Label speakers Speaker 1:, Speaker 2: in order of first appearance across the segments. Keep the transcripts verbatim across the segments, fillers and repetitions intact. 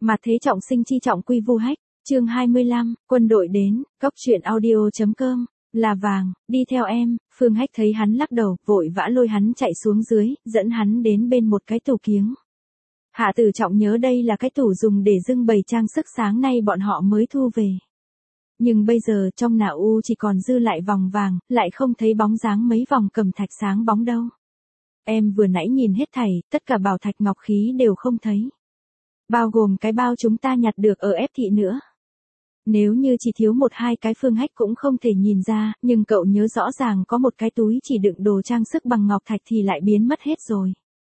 Speaker 1: Mặt thế trọng sinh chi trọng quy vu hách, chương hai mươi lăm, quân đội đến, cóc truyện audio chấm com, là vàng, đi theo em. Phương Hách thấy hắn lắc đầu, vội vã lôi hắn chạy xuống dưới, dẫn hắn đến bên một cái tủ kiếng. Hạ Tử Trọng nhớ đây là cái tủ dùng để trưng bày trang sức sáng nay bọn họ mới thu về. Nhưng bây giờ trong nạ u chỉ còn dư lại vòng vàng, lại không thấy bóng dáng mấy vòng cẩm thạch sáng bóng đâu. Em vừa nãy nhìn hết thảy, tất cả bảo thạch ngọc khí đều không thấy. Bao gồm cái bao chúng ta nhặt được ở ép thị nữa. Nếu như chỉ thiếu một hai cái Phương Hách cũng không thể nhìn ra, nhưng cậu nhớ rõ ràng có một cái túi chỉ đựng đồ trang sức bằng ngọc thạch thì lại biến mất hết rồi.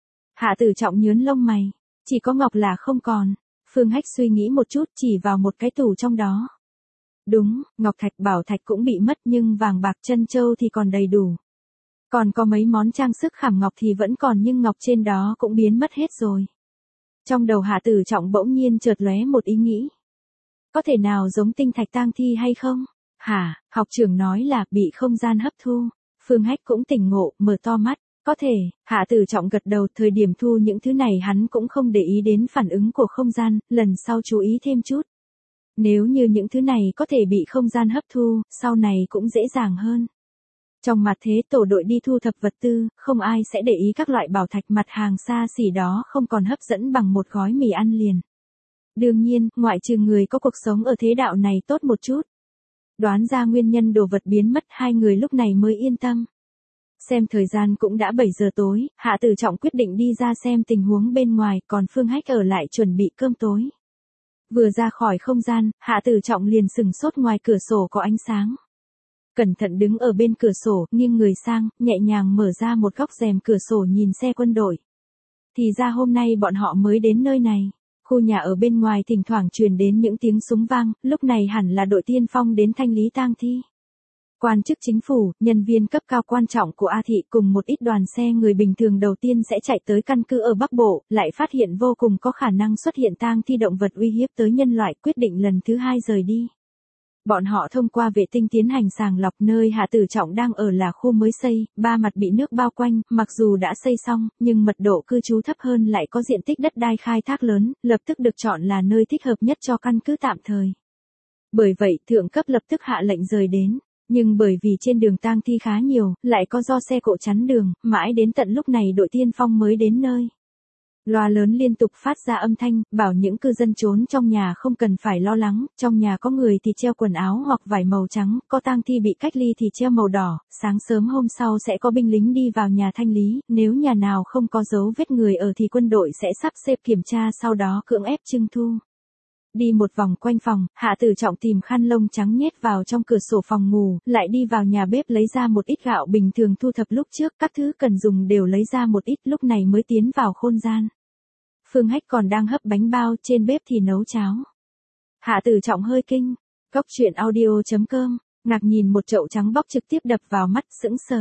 Speaker 1: Hạ Tử Trọng nhớn lông mày, chỉ có ngọc là không còn. Phương Hách suy nghĩ một chút, chỉ vào một cái tủ trong đó. Đúng, ngọc thạch bảo thạch cũng bị mất nhưng vàng bạc trân châu thì còn đầy đủ. Còn có mấy món trang sức khảm ngọc thì vẫn còn nhưng ngọc trên đó cũng biến mất hết rồi. Trong đầu Hạ Tử Trọng bỗng nhiên chợt lóe một ý nghĩ. Có thể nào giống tinh thạch tang thi hay không? Hả, học trưởng nói là bị không gian hấp thu. Phương Hách cũng tỉnh ngộ, mở to mắt. Có thể, Hạ Tử Trọng gật đầu, thời điểm thu những thứ này hắn cũng không để ý đến phản ứng của không gian, lần sau chú ý thêm chút. Nếu như những thứ này có thể bị không gian hấp thu, sau này cũng dễ dàng hơn. Trong mặt thế tổ đội đi thu thập vật tư, không ai sẽ để ý các loại bảo thạch mặt hàng xa xỉ đó không còn hấp dẫn bằng một gói mì ăn liền. Đương nhiên, ngoại trừ người có cuộc sống ở thế đạo này tốt một chút. Đoán ra nguyên nhân đồ vật biến mất, hai người lúc này mới yên tâm. Xem thời gian cũng đã bảy giờ tối, Hạ Tử Trọng quyết định đi ra xem tình huống bên ngoài, còn Phương Hách ở lại chuẩn bị cơm tối. Vừa ra khỏi không gian, Hạ Tử Trọng liền sừng sốt, ngoài cửa sổ có ánh sáng. Cẩn thận đứng ở bên cửa sổ, nghiêng người sang, nhẹ nhàng mở ra một góc rèm cửa sổ nhìn xe quân đội. Thì ra hôm nay bọn họ mới đến nơi này. Khu nhà ở bên ngoài thỉnh thoảng truyền đến những tiếng súng vang, lúc này hẳn là đội tiên phong đến thanh lý tang thi. Quan chức chính phủ, nhân viên cấp cao quan trọng của A thị cùng một ít đoàn xe người bình thường đầu tiên sẽ chạy tới căn cứ ở Bắc Bộ, lại phát hiện vô cùng có khả năng xuất hiện tang thi động vật uy hiếp tới nhân loại, quyết định lần thứ hai rời đi. Bọn họ thông qua vệ tinh tiến hành sàng lọc, nơi Hạ Tử Trọng đang ở là khu mới xây, ba mặt bị nước bao quanh, mặc dù đã xây xong, nhưng mật độ cư trú thấp hơn lại có diện tích đất đai khai thác lớn, lập tức được chọn là nơi thích hợp nhất cho căn cứ tạm thời. Bởi vậy, thượng cấp lập tức hạ lệnh rời đến. Nhưng bởi vì trên đường tang thi khá nhiều, lại có do xe cộ chắn đường, mãi đến tận lúc này đội tiên phong mới đến nơi. Loa lớn liên tục phát ra âm thanh, bảo những cư dân trốn trong nhà không cần phải lo lắng, trong nhà có người thì treo quần áo hoặc vải màu trắng, có tang thi bị cách ly thì treo màu đỏ, sáng sớm hôm sau sẽ có binh lính đi vào nhà thanh lý, nếu nhà nào không có dấu vết người ở thì quân đội sẽ sắp xếp kiểm tra sau đó cưỡng ép trưng thu. Đi một vòng quanh phòng, Hạ Tử Trọng tìm khăn lông trắng nhét vào trong cửa sổ phòng ngủ, lại đi vào nhà bếp lấy ra một ít gạo bình thường thu thập lúc trước, các thứ cần dùng đều lấy ra một ít, lúc này mới tiến vào khôn gian. Phương Hách còn đang hấp bánh bao, trên bếp thì nấu cháo. Hạ Tử Trọng hơi kinh, cóc truyện audio chấm com, ngạc nhìn một chậu trắng bóc trực tiếp đập vào mắt, sững sờ.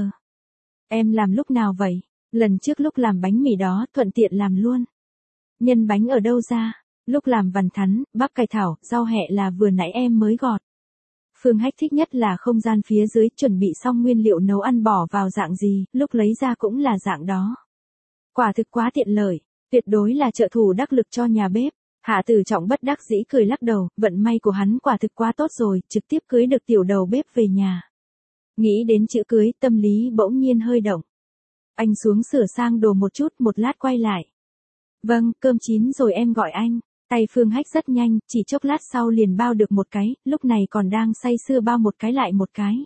Speaker 1: Em làm lúc nào vậy? Lần trước lúc làm bánh mì đó, thuận tiện làm luôn. Nhân bánh ở đâu ra? Lúc làm vằn thắn, bắp cải thảo, rau hẹ là vừa nãy em mới gọt. Phương Hách thích nhất là không gian phía dưới, chuẩn bị xong nguyên liệu nấu ăn bỏ vào dạng gì, lúc lấy ra cũng là dạng đó. Quả thực quá tiện lợi, tuyệt đối là trợ thủ đắc lực cho nhà bếp. Hạ Tử Trọng bất đắc dĩ cười lắc đầu, vận may của hắn quả thực quá tốt rồi, trực tiếp cưới được tiểu đầu bếp về nhà. Nghĩ đến chữ cưới, tâm lý bỗng nhiên hơi động. Anh xuống sửa sang đồ một chút, một lát quay lại. Vâng, cơm chín rồi em gọi anh. Tay Phương Hách rất nhanh, chỉ chốc lát sau liền bao được một cái, lúc này còn đang say sưa bao một cái lại một cái.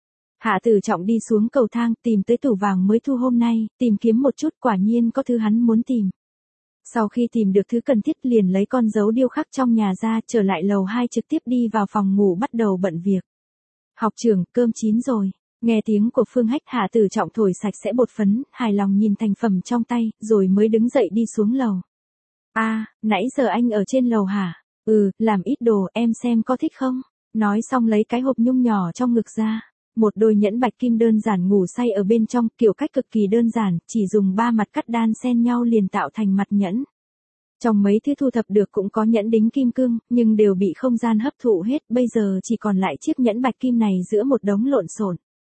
Speaker 1: Hạ Tử Trọng đi xuống cầu thang, tìm tới tủ vàng mới thu hôm nay, tìm kiếm một chút, quả nhiên có thứ hắn muốn tìm. Sau khi tìm được thứ cần thiết liền lấy con dấu điêu khắc trong nhà ra, trở lại lầu hai trực tiếp đi vào phòng ngủ bắt đầu bận việc. Học trưởng, cơm chín rồi. Nghe tiếng của Phương Hách, Hạ Tử Trọng thổi sạch sẽ bột phấn, hài lòng nhìn thành phẩm trong tay, rồi mới đứng dậy đi xuống lầu. A, à, nãy giờ anh ở trên lầu hả? Ừ, làm ít đồ, em xem có thích không? Nói xong lấy cái hộp nhung nhỏ trong ngực ra. Một đôi nhẫn bạch kim đơn giản ngủ say ở bên trong, kiểu cách cực kỳ đơn giản, chỉ dùng ba mặt cắt đan xen nhau liền tạo thành mặt nhẫn. Trong mấy thứ thu thập được cũng có nhẫn đính kim cương, nhưng đều bị không gian hấp thụ hết, bây giờ chỉ còn lại chiếc nhẫn bạch kim này giữa một đống lộn xộn.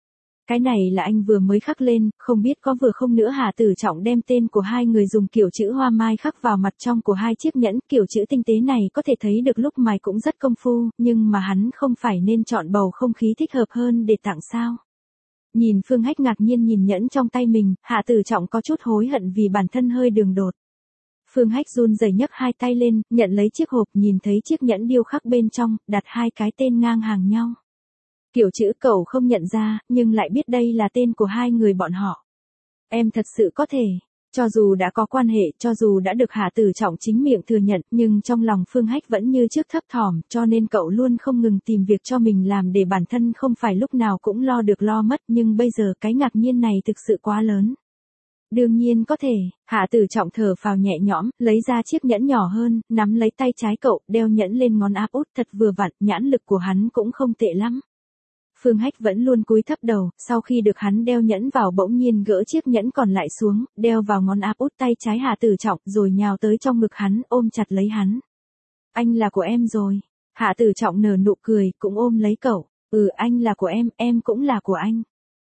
Speaker 1: Cái này là anh vừa mới khắc lên, không biết có vừa không nữa. Hà Tử Trọng đem tên của hai người dùng kiểu chữ hoa mai khắc vào mặt trong của hai chiếc nhẫn. Kiểu chữ tinh tế này có thể thấy được lúc mài cũng rất công phu, nhưng mà hắn không phải nên chọn bầu không khí thích hợp hơn để tặng sao. Nhìn Phương Hách ngạc nhiên nhìn nhẫn trong tay mình, Hạ Tử Trọng có chút hối hận vì bản thân hơi đường đột. Phương Hách run rẩy nhấc hai tay lên, nhận lấy chiếc hộp, nhìn thấy chiếc nhẫn điêu khắc bên trong, đặt hai cái tên ngang hàng nhau. Kiểu chữ cậu không nhận ra, nhưng lại biết đây là tên của hai người bọn họ. Em thật sự có thể, cho dù đã có quan hệ, cho dù đã được Hạ Tử Trọng chính miệng thừa nhận, nhưng trong lòng Phương Hách vẫn như trước thấp thỏm, cho nên cậu luôn không ngừng tìm việc cho mình làm để bản thân không phải lúc nào cũng lo được lo mất, nhưng bây giờ cái ngạc nhiên này thực sự quá lớn. Đương nhiên có thể, Hạ Tử Trọng thở phào nhẹ nhõm, lấy ra chiếc nhẫn nhỏ hơn, nắm lấy tay trái cậu, đeo nhẫn lên ngón áp út thật vừa vặn, nhãn lực của hắn cũng không tệ lắm. Phương Hách vẫn luôn cúi thấp đầu, sau khi được hắn đeo nhẫn vào bỗng nhiên gỡ chiếc nhẫn còn lại xuống, đeo vào ngón áp út tay trái Hạ Tử Trọng rồi nhào tới trong ngực hắn, ôm chặt lấy hắn. Anh là của em rồi. Hạ Tử Trọng nở nụ cười, cũng ôm lấy cậu. Ừ, anh là của em, em cũng là của anh.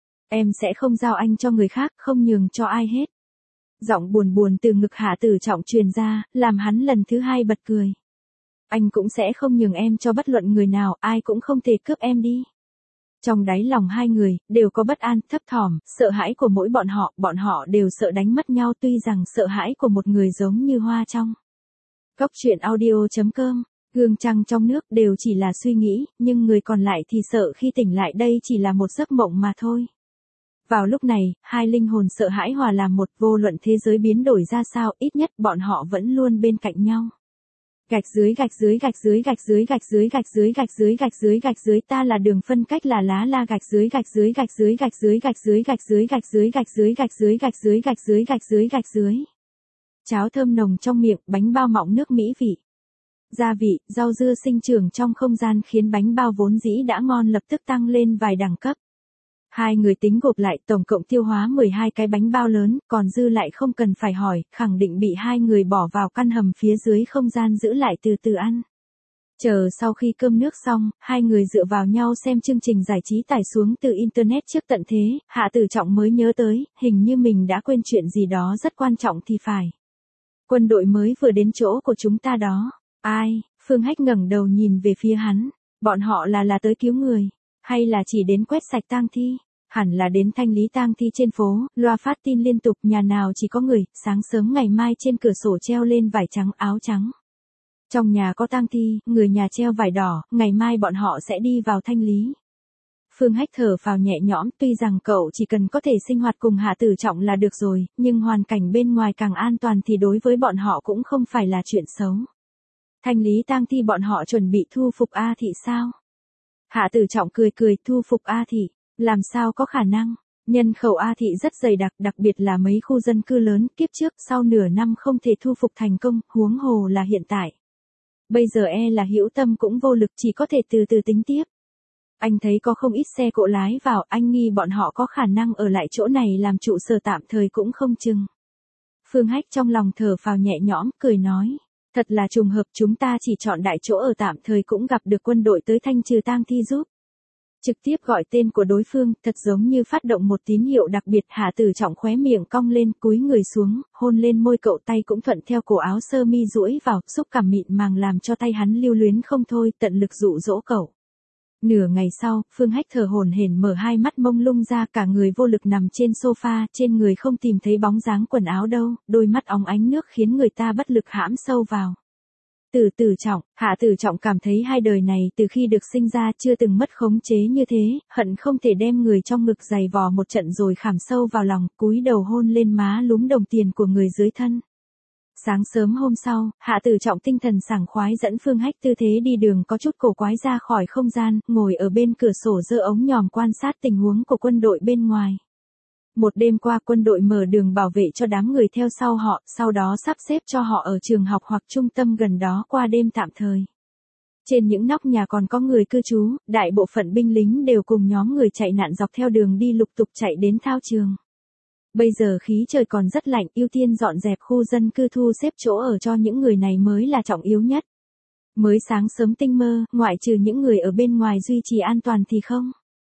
Speaker 1: Em sẽ không giao anh cho người khác, không nhường cho ai hết. Giọng buồn buồn từ ngực Hạ Tử Trọng truyền ra, làm hắn lần thứ hai bật cười. Anh cũng sẽ không nhường em cho bất luận người nào, ai cũng không thể cướp em đi. Trong đáy lòng hai người, đều có bất an, thấp thỏm, sợ hãi của mỗi bọn họ, bọn họ đều sợ đánh mất nhau tuy rằng sợ hãi của một người giống như hoa trong. Cốc truyện audio chấm com, gương trăng trong nước đều chỉ là suy nghĩ, nhưng người còn lại thì sợ khi tỉnh lại đây chỉ là một giấc mộng mà thôi. Vào lúc này, hai linh hồn sợ hãi hòa làm một, vô luận thế giới biến đổi ra sao, ít nhất bọn họ vẫn luôn bên cạnh nhau. Gạch dưới gạch dưới gạch dưới gạch dưới gạch dưới gạch dưới gạch dưới gạch dưới gạch dưới ta là đường phân cách là lá la gạch dưới gạch dưới gạch dưới gạch dưới gạch dưới gạch dưới gạch dưới gạch dưới gạch dưới gạch dưới gạch dưới gạch dưới gạch dưới. Cháo thơm nồng trong miệng, bánh bao mọng nước mỹ vị. Gia vị, rau dưa sinh trưởng trong không gian khiến bánh bao vốn dĩ đã ngon lập tức tăng lên vài đẳng cấp. Hai người tính gộp lại tổng cộng tiêu hóa mười hai cái bánh bao lớn, còn dư lại không cần phải hỏi, khẳng định bị hai người bỏ vào căn hầm phía dưới không gian giữ lại từ từ ăn. Chờ sau khi cơm nước xong, hai người dựa vào nhau xem chương trình giải trí tải xuống từ Internet trước tận thế, Hạ Tử Trọng mới nhớ tới, hình như mình đã quên chuyện gì đó rất quan trọng thì phải. Quân đội mới vừa đến chỗ của chúng ta đó. Ai? Phương Hách ngẩng đầu nhìn về phía hắn. Bọn họ là là tới cứu người. Hay là chỉ đến quét sạch tang thi? Hẳn là đến thanh lý tang thi trên phố, loa phát tin liên tục, nhà nào chỉ có người, sáng sớm ngày mai trên cửa sổ treo lên vải trắng áo trắng. Trong nhà có tang thi, người nhà treo vải đỏ, ngày mai bọn họ sẽ đi vào thanh lý. Phương Hách thở phào nhẹ nhõm, tuy rằng cậu chỉ cần có thể sinh hoạt cùng Hạ Tử Trọng là được rồi, nhưng hoàn cảnh bên ngoài càng an toàn thì đối với bọn họ cũng không phải là chuyện xấu. Thanh lý tang thi bọn họ chuẩn bị thu phục A Thị sao? Hạ Tử Trọng cười cười, thu phục A Thị, làm sao có khả năng? Nhân khẩu A Thị rất dày đặc, đặc biệt là mấy khu dân cư lớn, kiếp trước sau nửa năm không thể thu phục thành công, huống hồ là hiện tại. Bây giờ e là Hữu Tâm cũng vô lực, chỉ có thể từ từ tính tiếp. Anh thấy có không ít xe cộ lái vào, anh nghi bọn họ có khả năng ở lại chỗ này làm trụ sở tạm thời cũng không chừng. Phương Hách trong lòng thở phào nhẹ nhõm, cười nói. Thật là trùng hợp, chúng ta chỉ chọn đại chỗ ở tạm thời cũng gặp được quân đội tới thanh trừ tang thi giúp. Trực tiếp gọi tên của đối phương, thật giống như phát động một tín hiệu đặc biệt. Hạ Tử Trọng khóe miệng cong lên, cúi người xuống, hôn lên môi cậu, tay cũng thuận theo cổ áo sơ mi duỗi vào, xúc cảm mịn màng làm cho tay hắn lưu luyến không thôi, tận lực dụ dỗ cậu. Nửa ngày sau, Phương Hách thở hổn hển mở hai mắt mông lung ra, cả người vô lực nằm trên sofa, trên người không tìm thấy bóng dáng quần áo đâu, đôi mắt óng ánh nước khiến người ta bất lực hãm sâu vào. Tử Tử Trọng, Hạ Tử Trọng cảm thấy hai đời này từ khi được sinh ra chưa từng mất khống chế như thế, hận không thể đem người trong ngực giày vò một trận rồi khảm sâu vào lòng, cúi đầu hôn lên má lúm đồng tiền của người dưới thân. Sáng sớm hôm sau, Hạ Tử Trọng tinh thần sảng khoái dẫn Phương Hách tư thế đi đường có chút cổ quái ra khỏi không gian, ngồi ở bên cửa sổ giơ ống nhòm quan sát tình huống của quân đội bên ngoài. Một đêm qua quân đội mở đường bảo vệ cho đám người theo sau họ, sau đó sắp xếp cho họ ở trường học hoặc trung tâm gần đó qua đêm tạm thời. Trên những nóc nhà còn có người cư trú, đại bộ phận binh lính đều cùng nhóm người chạy nạn dọc theo đường đi lục tục chạy đến thao trường. Bây giờ khí trời còn rất lạnh, ưu tiên dọn dẹp khu dân cư thu xếp chỗ ở cho những người này mới là trọng yếu nhất. Mới sáng sớm tinh mơ, ngoại trừ những người ở bên ngoài duy trì an toàn thì không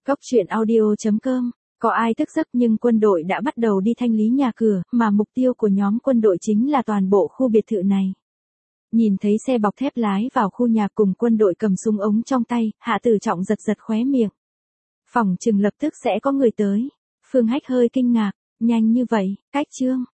Speaker 1: Cốc truyện audio chấm com. Có ai thức giấc nhưng quân đội đã bắt đầu đi thanh lý nhà cửa, mà mục tiêu của nhóm quân đội chính là toàn bộ khu biệt thự này. Nhìn thấy xe bọc thép lái vào khu nhà cùng quân đội cầm súng ống trong tay, Hạ Tử Trọng giật giật khóe miệng. Phỏng chừng lập tức sẽ có người tới. Phương Hách hơi kinh ngạc, nhanh như vậy, cách chương.